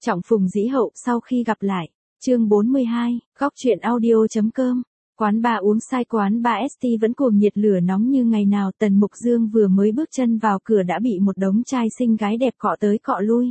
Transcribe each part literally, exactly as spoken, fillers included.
Trọng phùng dĩ hậu sau khi gặp lại. Chương bốn mươi hai, góc truyện audio.com. Quán bar uống sai quán bar ét tê vẫn cuồng nhiệt lửa nóng như ngày nào. Tần Mục Dương vừa mới bước chân vào cửa đã bị một đống trai xinh gái đẹp cọ tới cọ lui.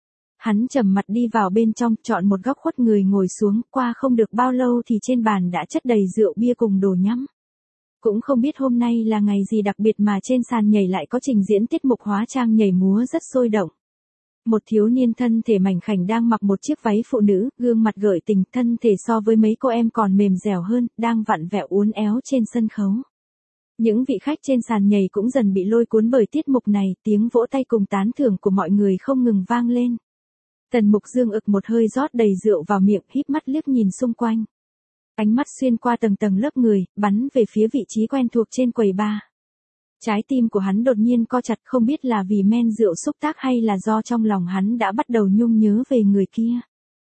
Hắn trầm mặt đi vào bên trong, chọn một góc khuất người ngồi xuống, qua không được bao lâu thì trên bàn đã chất đầy rượu bia cùng đồ nhắm. Cũng không biết hôm nay là ngày gì đặc biệt mà trên sàn nhảy lại có trình diễn tiết mục hóa trang nhảy múa rất sôi động. Một thiếu niên thân thể mảnh khảnh đang mặc một chiếc váy phụ nữ, gương mặt gợi tình, thân thể so với mấy cô em còn mềm dẻo hơn, đang vặn vẹo uốn éo trên sân khấu. Những vị khách trên sàn nhảy cũng dần bị lôi cuốn bởi tiết mục này, tiếng vỗ tay cùng tán thưởng của mọi người không ngừng vang lên. Tần Mục Dương ực một hơi rót đầy rượu vào miệng, híp mắt liếc nhìn xung quanh. Ánh mắt xuyên qua tầng tầng lớp người, bắn về phía vị trí quen thuộc trên quầy bar. Trái tim của hắn đột nhiên co chặt, không biết là vì men rượu xúc tác hay là do trong lòng hắn đã bắt đầu nhung nhớ về người kia.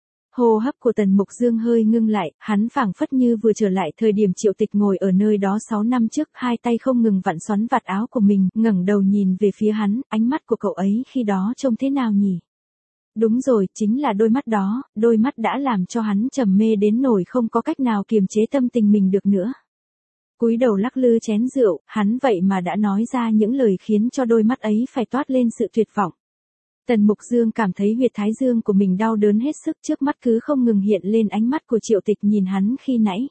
Hô hấp của Tần Mục Dương hơi ngưng lại, hắn phảng phất như vừa trở lại thời điểm Triệu Tịch ngồi ở nơi đó sáu năm trước, hai tay không ngừng vặn xoắn vạt áo của mình, ngẩng đầu nhìn về phía hắn, ánh mắt của cậu ấy khi đó trông thế nào nhỉ? Đúng rồi, chính là đôi mắt đó, đôi mắt đã làm cho hắn trầm mê đến nỗi không có cách nào kiềm chế tâm tình mình được nữa. Cúi đầu lắc lư chén rượu, hắn vậy mà đã nói ra những lời khiến cho đôi mắt ấy phải toát lên sự tuyệt vọng. Tần Mục Dương cảm thấy huyệt thái dương của mình đau đớn hết sức, trước mắt cứ không ngừng hiện lên ánh mắt của Triệu Tịch nhìn hắn khi nãy.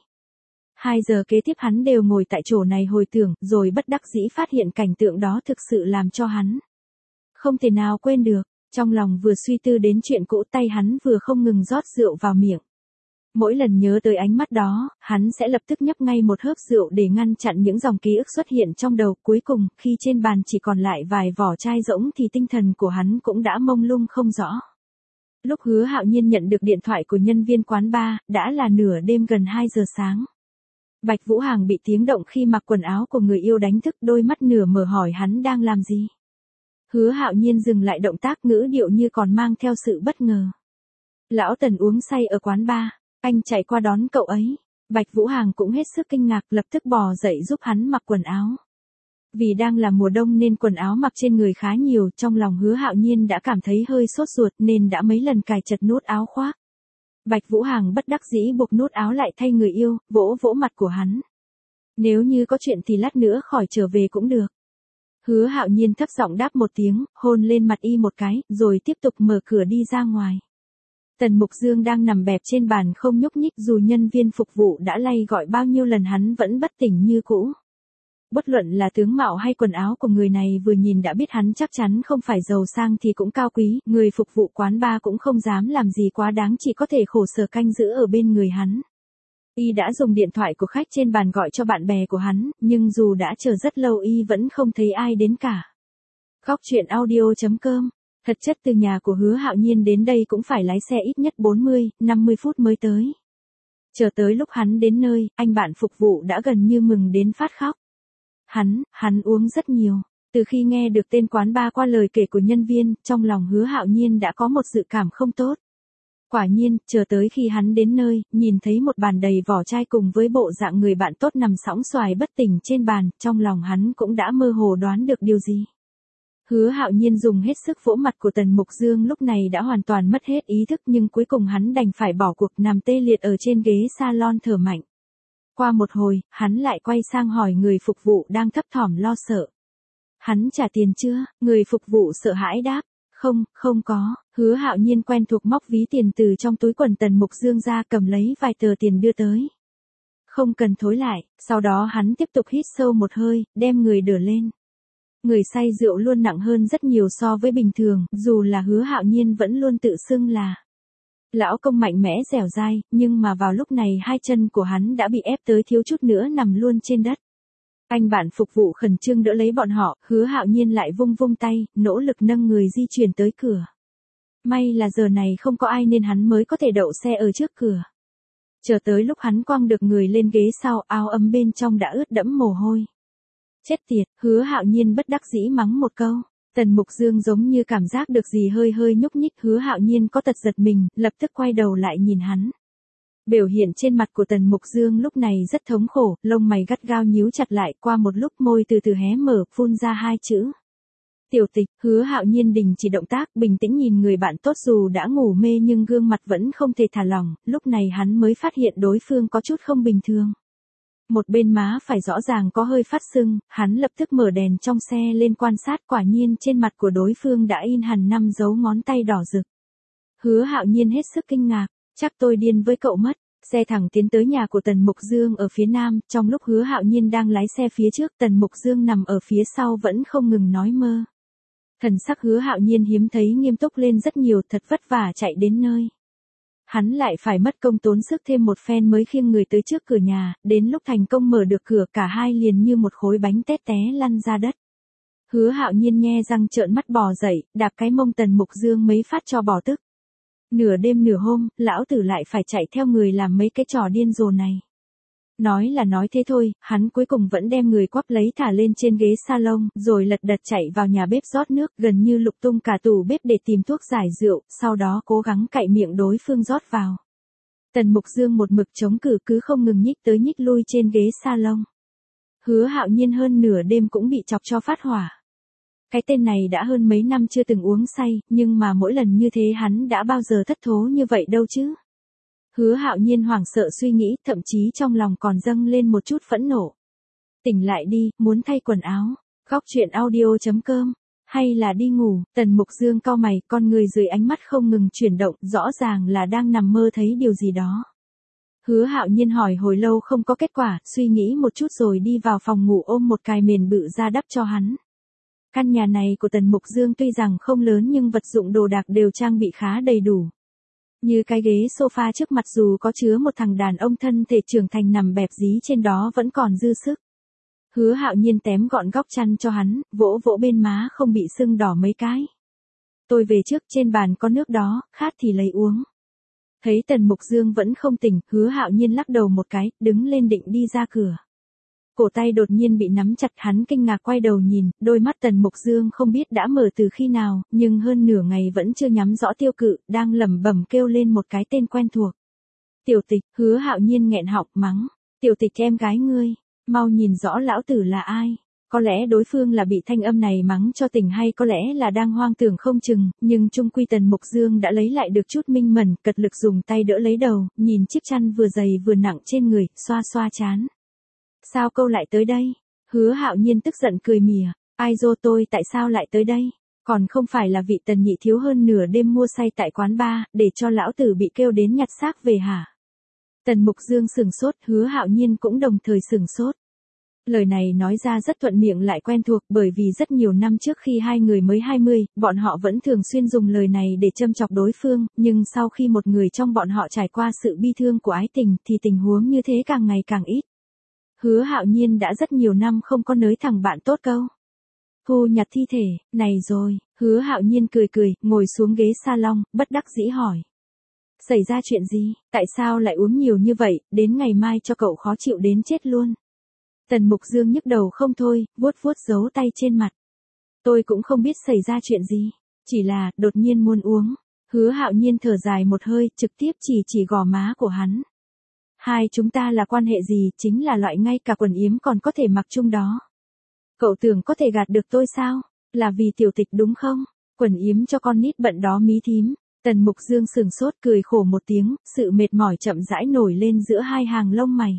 Hai giờ kế tiếp hắn đều ngồi tại chỗ này hồi tưởng, rồi bất đắc dĩ phát hiện cảnh tượng đó thực sự làm cho hắn không thể nào quên được. Trong lòng vừa suy tư đến chuyện cũ, tay hắn vừa không ngừng rót rượu vào miệng. Mỗi lần nhớ tới ánh mắt đó, hắn sẽ lập tức nhấp ngay một hớp rượu để ngăn chặn những dòng ký ức xuất hiện trong đầu. Cuối cùng, khi trên bàn chỉ còn lại vài vỏ chai rỗng thì tinh thần của hắn cũng đã mông lung không rõ. Lúc Hứa Hạo Nhiên nhận được điện thoại của nhân viên quán bar, đã là nửa đêm gần hai giờ sáng. Bạch Vũ Hàng bị tiếng động khi mặc quần áo của người yêu đánh thức, đôi mắt nửa mở hỏi hắn đang làm gì. Hứa Hạo Nhiên dừng lại động tác, ngữ điệu như còn mang theo sự bất ngờ. Lão Tần uống say ở quán bar, anh chạy qua đón cậu ấy. Bạch Vũ Hàng cũng hết sức kinh ngạc, lập tức bò dậy giúp hắn mặc quần áo. Vì đang là mùa đông nên quần áo mặc trên người khá nhiều, trong lòng Hứa Hạo Nhiên đã cảm thấy hơi sốt ruột nên đã mấy lần cài chật nút áo khoác. Bạch Vũ Hàng bất đắc dĩ buộc nút áo lại thay người yêu, vỗ vỗ mặt của hắn. Nếu như có chuyện thì lát nữa khỏi trở về cũng được. Hứa Hạo Nhiên thấp giọng đáp một tiếng, hôn lên mặt y một cái, rồi tiếp tục mở cửa đi ra ngoài. Tần Mục Dương đang nằm bẹp trên bàn không nhúc nhích, dù nhân viên phục vụ đã lay gọi bao nhiêu lần hắn vẫn bất tỉnh như cũ. Bất luận là tướng mạo hay quần áo của người này vừa nhìn đã biết hắn chắc chắn không phải giàu sang thì cũng cao quý, người phục vụ quán bar cũng không dám làm gì quá đáng, chỉ có thể khổ sở canh giữ ở bên người hắn. Y đã dùng điện thoại của khách trên bàn gọi cho bạn bè của hắn, nhưng dù đã chờ rất lâu Y vẫn không thấy ai đến cả. Góc truyện audio.com. Thật chất từ nhà của Hứa Hạo Nhiên đến đây cũng phải lái xe ít nhất bốn mươi, năm mươi phút mới tới. Chờ tới lúc hắn đến nơi, anh bạn phục vụ đã gần như mừng đến phát khóc. Hắn, hắn uống rất nhiều. Từ khi nghe được tên quán bar qua lời kể của nhân viên, trong lòng Hứa Hạo Nhiên đã có một dự cảm không tốt. Quả nhiên, chờ tới khi hắn đến nơi, nhìn thấy một bàn đầy vỏ chai cùng với bộ dạng người bạn tốt nằm sõng xoài bất tỉnh trên bàn, trong lòng hắn cũng đã mơ hồ đoán được điều gì. Hứa Hạo Nhiên dùng hết sức vỗ mặt của Tần Mục Dương, lúc này đã hoàn toàn mất hết ý thức, nhưng cuối cùng hắn đành phải bỏ cuộc, nằm tê liệt ở trên ghế salon thở mạnh. Qua một hồi, hắn lại quay sang hỏi người phục vụ đang thấp thỏm lo sợ. Hắn trả tiền chưa? Người phục vụ sợ hãi đáp. Không, không có. Hứa Hạo Nhiên quen thuộc móc ví tiền từ trong túi quần Tần Mục Dương ra, cầm lấy vài tờ tiền đưa tới. Không cần thối lại, sau đó hắn tiếp tục hít sâu một hơi, đem người đỡ lên. Người say rượu luôn nặng hơn rất nhiều so với bình thường, dù là Hứa Hạo Nhiên vẫn luôn tự xưng là lão công mạnh mẽ dẻo dai, nhưng mà vào lúc này hai chân của hắn đã bị ép tới thiếu chút nữa nằm luôn trên đất. Anh bạn phục vụ khẩn trương đỡ lấy bọn họ, Hứa Hạo Nhiên lại vung vung tay, nỗ lực nâng người di chuyển tới cửa. May là giờ này không có ai nên hắn mới có thể đậu xe ở trước cửa. Chờ tới lúc hắn quăng được người lên ghế sau, áo ấm bên trong đã ướt đẫm mồ hôi. Chết tiệt, Hứa Hạo Nhiên bất đắc dĩ mắng một câu. Tần Mục Dương giống như cảm giác được gì hơi hơi nhúc nhích, Hứa Hạo Nhiên có tật giật mình, lập tức quay đầu lại nhìn hắn. Biểu hiện trên mặt của Tần Mục Dương lúc này rất thống khổ, lông mày gắt gao nhíu chặt lại, qua một lúc môi từ từ hé mở, phun ra hai chữ. Tiểu Tịch, Hứa Hạo Nhiên đình chỉ động tác, bình tĩnh nhìn người bạn tốt dù đã ngủ mê nhưng gương mặt vẫn không thể thả lỏng, lúc này hắn mới phát hiện đối phương có chút không bình thường. Một bên má phải rõ ràng có hơi phát sưng, hắn lập tức mở đèn trong xe lên quan sát, quả nhiên trên mặt của đối phương đã in hẳn năm dấu ngón tay đỏ rực. Hứa Hạo Nhiên hết sức kinh ngạc, chắc tôi điên với cậu mất. Xe thẳng tiến tới nhà của Tần Mục Dương ở phía nam, trong lúc Hứa Hạo Nhiên đang lái xe phía trước, Tần Mục Dương nằm ở phía sau vẫn không ngừng nói mơ. Thần sắc Hứa Hạo Nhiên hiếm thấy nghiêm túc lên rất nhiều, thật vất vả chạy đến nơi. Hắn lại phải mất công tốn sức thêm một phen mới khiêng người tới trước cửa nhà, đến lúc thành công mở được cửa cả hai liền như một khối bánh tét té lăn ra đất. Hứa Hạo Nhiên nhe răng trợn mắt bò dậy, đạp cái mông Tần Mục Dương mấy phát cho bỏ tức. Nửa đêm nửa hôm, lão tử lại phải chạy theo người làm mấy cái trò điên rồ này. Nói là nói thế thôi, hắn cuối cùng vẫn đem người quắp lấy thả lên trên ghế salon, rồi lật đật chạy vào nhà bếp rót nước, gần như lục tung cả tủ bếp để tìm thuốc giải rượu, sau đó cố gắng cạy miệng đối phương rót vào. Tần Mục Dương một mực chống cự cứ không ngừng nhích tới nhích lui trên ghế salon. Hứa Hạo Nhiên hơn nửa đêm cũng bị chọc cho phát hỏa. Cái tên này đã hơn mấy năm chưa từng uống say, nhưng mà mỗi lần như thế hắn đã bao giờ thất thố như vậy đâu chứ. Hứa Hạo Nhiên hoảng sợ suy nghĩ, thậm chí trong lòng còn dâng lên một chút phẫn nộ. Tỉnh lại đi, muốn thay quần áo. Góc truyện audio chấm com. Hay là đi ngủ, Tần Mục Dương cau mày, con người dưới ánh mắt không ngừng chuyển động, rõ ràng là đang nằm mơ thấy điều gì đó. Hứa Hạo Nhiên hỏi hồi lâu không có kết quả, suy nghĩ một chút rồi đi vào phòng ngủ ôm một cài mền bự ra đắp cho hắn. Căn nhà này của Tần Mục Dương tuy rằng không lớn nhưng vật dụng đồ đạc đều trang bị khá đầy đủ. Như cái ghế sofa trước mặt dù có chứa một thằng đàn ông thân thể trưởng thành nằm bẹp dí trên đó vẫn còn dư sức. Hứa Hạo Nhiên tém gọn góc chăn cho hắn, vỗ vỗ bên má không bị sưng đỏ mấy cái. Tôi về trước, trên bàn có nước đó, khát thì lấy uống. Thấy Tần Mục Dương vẫn không tỉnh, Hứa Hạo Nhiên lắc đầu một cái, đứng lên định đi ra cửa. Cổ tay đột nhiên bị nắm chặt, hắn kinh ngạc quay đầu nhìn, đôi mắt Tần Mục Dương không biết đã mở từ khi nào, nhưng hơn nửa ngày vẫn chưa nhắm rõ tiêu cự, đang lẩm bẩm kêu lên một cái tên quen thuộc. Tiểu Tịch, Hứa Hạo Nhiên nghẹn họng mắng. Tiểu Tịch em gái ngươi, mau nhìn rõ lão tử là ai. Có lẽ đối phương là bị thanh âm này mắng cho tỉnh hay có lẽ là đang hoang tưởng không chừng, nhưng chung quy Tần Mục Dương đã lấy lại được chút minh mẫn, cật lực dùng tay đỡ lấy đầu, nhìn chiếc chăn vừa dày vừa nặng trên người, xoa xoa chán. Sao câu lại tới đây? Hứa Hạo Nhiên tức giận cười mỉa, ai dô tôi tại sao lại tới đây? Còn không phải là vị Tần nhị thiếu hơn nửa đêm mua say tại quán bar, để cho lão tử bị kêu đến nhặt xác về hả? Tần Mục Dương sừng sốt, Hứa Hạo Nhiên cũng đồng thời sừng sốt. Lời này nói ra rất thuận miệng lại quen thuộc, bởi vì rất nhiều năm trước khi hai người mới hai mươi, bọn họ vẫn thường xuyên dùng lời này để châm chọc đối phương, nhưng sau khi một người trong bọn họ trải qua sự bi thương của ái tình thì tình huống như thế càng ngày càng ít. Hứa Hạo Nhiên đã rất nhiều năm không có nới thẳng bạn tốt câu. Thu nhặt thi thể, này rồi, Hứa Hạo Nhiên cười cười, ngồi xuống ghế salon, bất đắc dĩ hỏi. Xảy ra chuyện gì, tại sao lại uống nhiều như vậy, đến ngày mai cho cậu khó chịu đến chết luôn. Tần Mục Dương nhức đầu không thôi, vuốt vuốt dấu tay trên mặt. Tôi cũng không biết xảy ra chuyện gì, chỉ là, đột nhiên muốn uống. Hứa Hạo Nhiên thở dài một hơi, trực tiếp chỉ chỉ gò má của hắn. Hai chúng ta là quan hệ gì, chính là loại ngay cả quần yếm còn có thể mặc chung đó. Cậu tưởng có thể gạt được tôi sao, là vì Tiểu Tịch đúng không, quần yếm cho con nít bận đó mí thím. Tần Mục Dương sừng sốt cười khổ một tiếng, sự mệt mỏi chậm rãi nổi lên giữa hai hàng lông mày.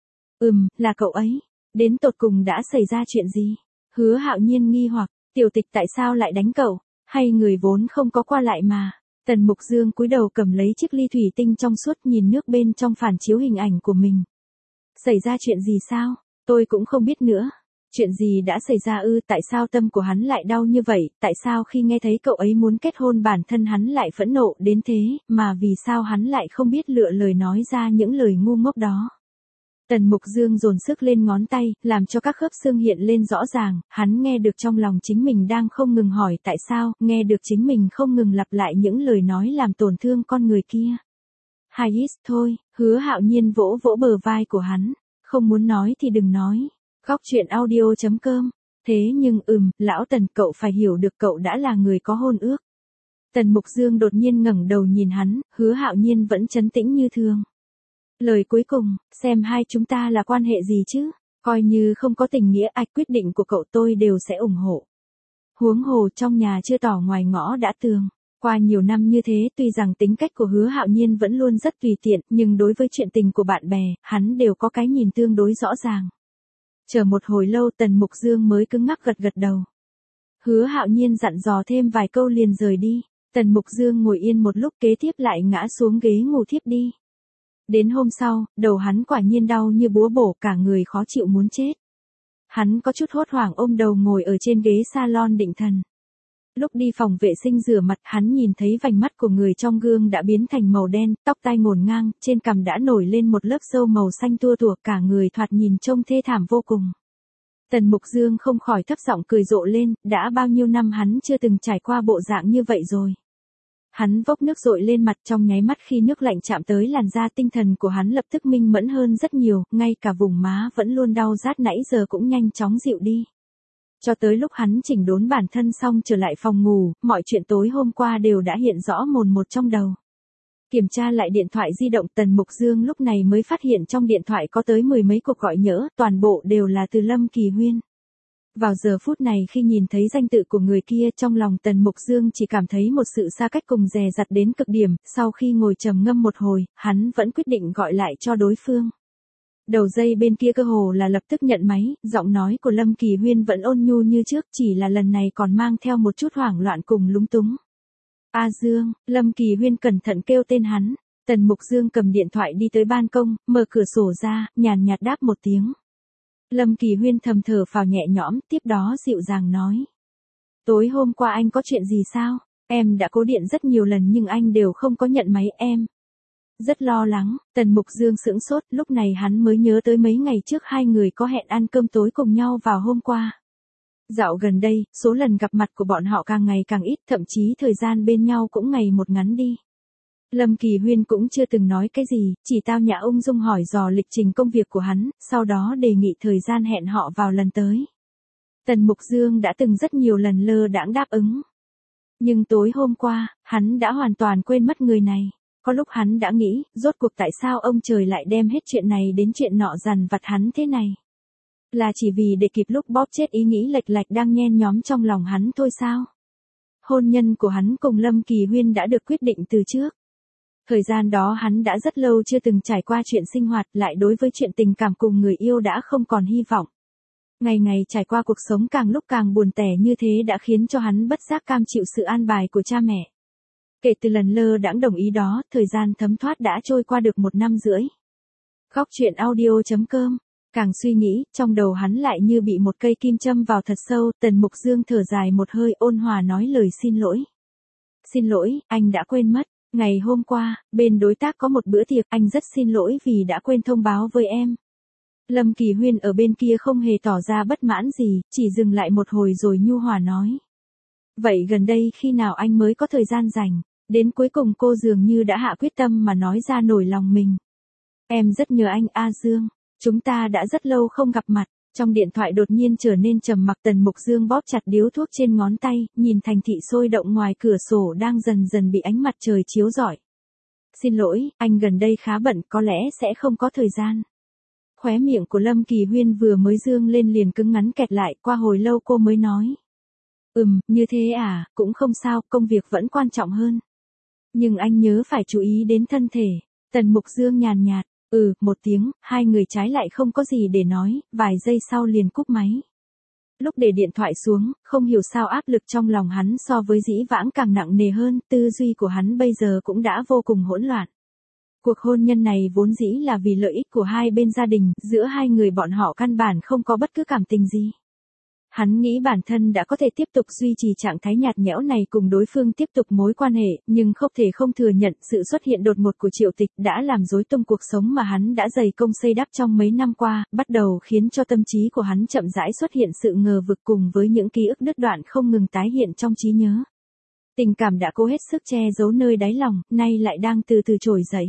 Ừm, là cậu ấy. Đến tột cùng đã xảy ra chuyện gì? Hứa Hạo Nhiên nghi hoặc, Tiểu Tịch tại sao lại đánh cậu? Hay người vốn không có qua lại mà? Tần Mục Dương cúi đầu cầm lấy chiếc ly thủy tinh trong suốt nhìn nước bên trong phản chiếu hình ảnh của mình. Xảy ra chuyện gì sao? Tôi cũng không biết nữa. Chuyện gì đã xảy ra ư? Tại sao tâm của hắn lại đau như vậy? Tại sao khi nghe thấy cậu ấy muốn kết hôn bản thân hắn lại phẫn nộ đến thế, mà vì sao hắn lại không biết lựa lời nói ra những lời ngu ngốc đó? Tần Mục Dương dồn sức lên ngón tay, làm cho các khớp xương hiện lên rõ ràng, hắn nghe được trong lòng chính mình đang không ngừng hỏi tại sao, nghe được chính mình không ngừng lặp lại những lời nói làm tổn thương con người kia. Hai ít thôi, Hứa Hạo Nhiên vỗ vỗ bờ vai của hắn, không muốn nói thì đừng nói. Góc truyện audio chấm com. Thế nhưng ừm, lão Tần, cậu phải hiểu được cậu đã là người có hôn ước. Tần Mục Dương đột nhiên ngẩng đầu nhìn hắn, Hứa Hạo Nhiên vẫn trấn tĩnh như thường. Lời cuối cùng, xem hai chúng ta là quan hệ gì chứ, coi như không có tình nghĩa ạch quyết định của cậu tôi đều sẽ ủng hộ. Huống hồ trong nhà chưa tỏ ngoài ngõ đã tường. Qua nhiều năm như thế, tuy rằng tính cách của Hứa Hạo Nhiên vẫn luôn rất tùy tiện, nhưng đối với chuyện tình của bạn bè, hắn đều có cái nhìn tương đối rõ ràng. Chờ một hồi lâu Tần Mục Dương mới cứng ngắc gật gật đầu. Hứa Hạo Nhiên dặn dò thêm vài câu liền rời đi. Tần Mục Dương ngồi yên một lúc kế tiếp lại ngã xuống ghế ngủ thiếp đi. Đến hôm sau, đầu hắn quả nhiên đau như búa bổ, cả người khó chịu muốn chết. Hắn có chút hốt hoảng ôm đầu ngồi ở trên ghế salon định thần. Lúc đi phòng vệ sinh rửa mặt, hắn nhìn thấy vành mắt của người trong gương đã biến thành màu đen, tóc tai ngổn ngang, trên cằm đã nổi lên một lớp râu màu xanh tua tủa, cả người thoạt nhìn trông thê thảm vô cùng. Tần Mục Dương không khỏi thấp giọng cười rộ lên, đã bao nhiêu năm hắn chưa từng trải qua bộ dạng như vậy rồi. Hắn vốc nước dội lên mặt, trong nháy mắt khi nước lạnh chạm tới làn da, tinh thần của hắn lập tức minh mẫn hơn rất nhiều, ngay cả vùng má vẫn luôn đau rát nãy giờ cũng nhanh chóng dịu đi. Cho tới lúc hắn chỉnh đốn bản thân xong trở lại phòng ngủ, mọi chuyện tối hôm qua đều đã hiện rõ mồn một trong đầu. Kiểm tra lại điện thoại di động, Tần Mục Dương lúc này mới phát hiện trong điện thoại có tới mười mấy cuộc gọi nhỡ, toàn bộ đều là từ Lâm Kỳ Huyên. Vào giờ phút này khi nhìn thấy danh tự của người kia, trong lòng Tần Mục Dương chỉ cảm thấy một sự xa cách cùng dè dặt đến cực điểm, sau khi ngồi trầm ngâm một hồi, hắn vẫn quyết định gọi lại cho đối phương. Đầu dây bên kia cơ hồ là lập tức nhận máy, giọng nói của Lâm Kỳ Huyên vẫn ôn nhu như trước, chỉ là lần này còn mang theo một chút hoảng loạn cùng lúng túng. A Dương, Lâm Kỳ Huyên cẩn thận kêu tên hắn. Tần Mục Dương cầm điện thoại đi tới ban công, mở cửa sổ ra, nhàn nhạt đáp một tiếng. Lâm Kỳ Huyên thầm thở phào nhẹ nhõm, tiếp đó dịu dàng nói. Tối hôm qua anh có chuyện gì sao? Em đã cố điện rất nhiều lần nhưng anh đều không có nhận máy em. Rất lo lắng, Tần Mục Dương sững sốt, lúc này hắn mới nhớ tới mấy ngày trước hai người có hẹn ăn cơm tối cùng nhau vào hôm qua. Dạo gần đây, số lần gặp mặt của bọn họ càng ngày càng ít, thậm chí thời gian bên nhau cũng ngày một ngắn đi. Lâm Kỳ Huyên cũng chưa từng nói cái gì, chỉ tao nhã ung dung hỏi dò lịch trình công việc của hắn, sau đó đề nghị thời gian hẹn họ vào lần tới. Tần Mục Dương đã từng rất nhiều lần lơ đãng đáp ứng. Nhưng tối hôm qua, hắn đã hoàn toàn quên mất người này. Có lúc hắn đã nghĩ, rốt cuộc tại sao ông trời lại đem hết chuyện này đến chuyện nọ dằn vặt hắn thế này. Là chỉ vì để kịp lúc bóp chết ý nghĩ lệch lạch đang nhen nhóm trong lòng hắn thôi sao? Hôn nhân của hắn cùng Lâm Kỳ Huyên đã được quyết định từ trước. Thời gian đó hắn đã rất lâu chưa từng trải qua chuyện sinh hoạt, lại đối với chuyện tình cảm cùng người yêu đã không còn hy vọng. Ngày ngày trải qua cuộc sống càng lúc càng buồn tẻ như thế đã khiến cho hắn bất giác cam chịu sự an bài của cha mẹ. Kể từ lần lơ đãng đồng ý đó, thời gian thấm thoát đã trôi qua được một năm rưỡi. Góc truyện audio chấm com. Càng suy nghĩ, trong đầu hắn lại như bị một cây kim châm vào thật sâu, Tần Mục Dương thở dài một hơi ôn hòa nói lời xin lỗi. Xin lỗi, anh đã quên mất. Ngày hôm qua, bên đối tác có một bữa tiệc, anh rất xin lỗi vì đã quên thông báo với em. Lâm Kỳ Huyên ở bên kia không hề tỏ ra bất mãn gì, chỉ dừng lại một hồi rồi nhu hòa nói. Vậy gần đây khi nào anh mới có thời gian rảnh? Đến cuối cùng cô dường như đã hạ quyết tâm mà nói ra nổi lòng mình. Em rất nhớ anh A Dương, chúng ta đã rất lâu không gặp mặt. Trong điện thoại đột nhiên trở nên trầm mặc, Tần Mục Dương bóp chặt điếu thuốc trên ngón tay, nhìn thành thị sôi động ngoài cửa sổ đang dần dần bị ánh mặt trời chiếu rọi. Xin lỗi, anh gần đây khá bận, có lẽ sẽ không có thời gian. Khóe miệng của Lâm Kỳ Huyên vừa mới dương lên liền cứng ngắn kẹt lại, qua hồi lâu cô mới nói. Ừm, như thế à, cũng không sao, công việc vẫn quan trọng hơn. Nhưng anh nhớ phải chú ý đến thân thể. Tần Mục Dương nhàn nhạt. Ừ, một tiếng, hai người trái lại không có gì để nói, vài giây sau liền cúp máy. Lúc để điện thoại xuống, không hiểu sao áp lực trong lòng hắn so với dĩ vãng càng nặng nề hơn, tư duy của hắn bây giờ cũng đã vô cùng hỗn loạn. Cuộc hôn nhân này vốn dĩ là vì lợi ích của hai bên gia đình, giữa hai người bọn họ căn bản không có bất cứ cảm tình gì. Hắn nghĩ bản thân đã có thể tiếp tục duy trì trạng thái nhạt nhẽo này cùng đối phương tiếp tục mối quan hệ, nhưng không thể không thừa nhận sự xuất hiện đột ngột của Triệu Tịch đã làm rối tung cuộc sống mà hắn đã dày công xây đắp trong mấy năm qua, bắt đầu khiến cho tâm trí của hắn chậm rãi xuất hiện sự ngờ vực cùng với những ký ức đứt đoạn không ngừng tái hiện trong trí nhớ. Tình cảm đã cố hết sức che giấu nơi đáy lòng, nay lại đang từ từ trồi dậy.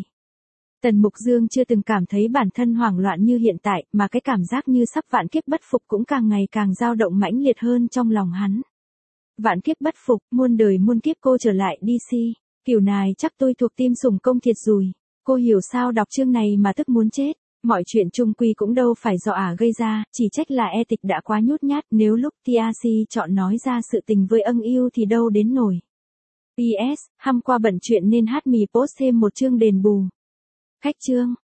Tần Mục Dương chưa từng cảm thấy bản thân hoảng loạn như hiện tại, mà cái cảm giác như sắp vạn kiếp bất phục cũng càng ngày càng dao động mãnh liệt hơn trong lòng hắn. Vạn kiếp bất phục, muôn đời muôn kiếp cô trở lại đê xê, kiểu này chắc tôi thuộc tim sủng công thiệt rồi. Cô hiểu sao đọc chương này mà tức muốn chết. Mọi chuyện chung quy cũng đâu phải do ả gây ra, chỉ trách là e tịch đã quá nhút nhát, nếu lúc tê rờ xê chọn nói ra sự tình với ân yêu thì đâu đến nổi. pê ét, hôm qua bận chuyện nên hát mì post thêm một chương đền bù. Khách chương.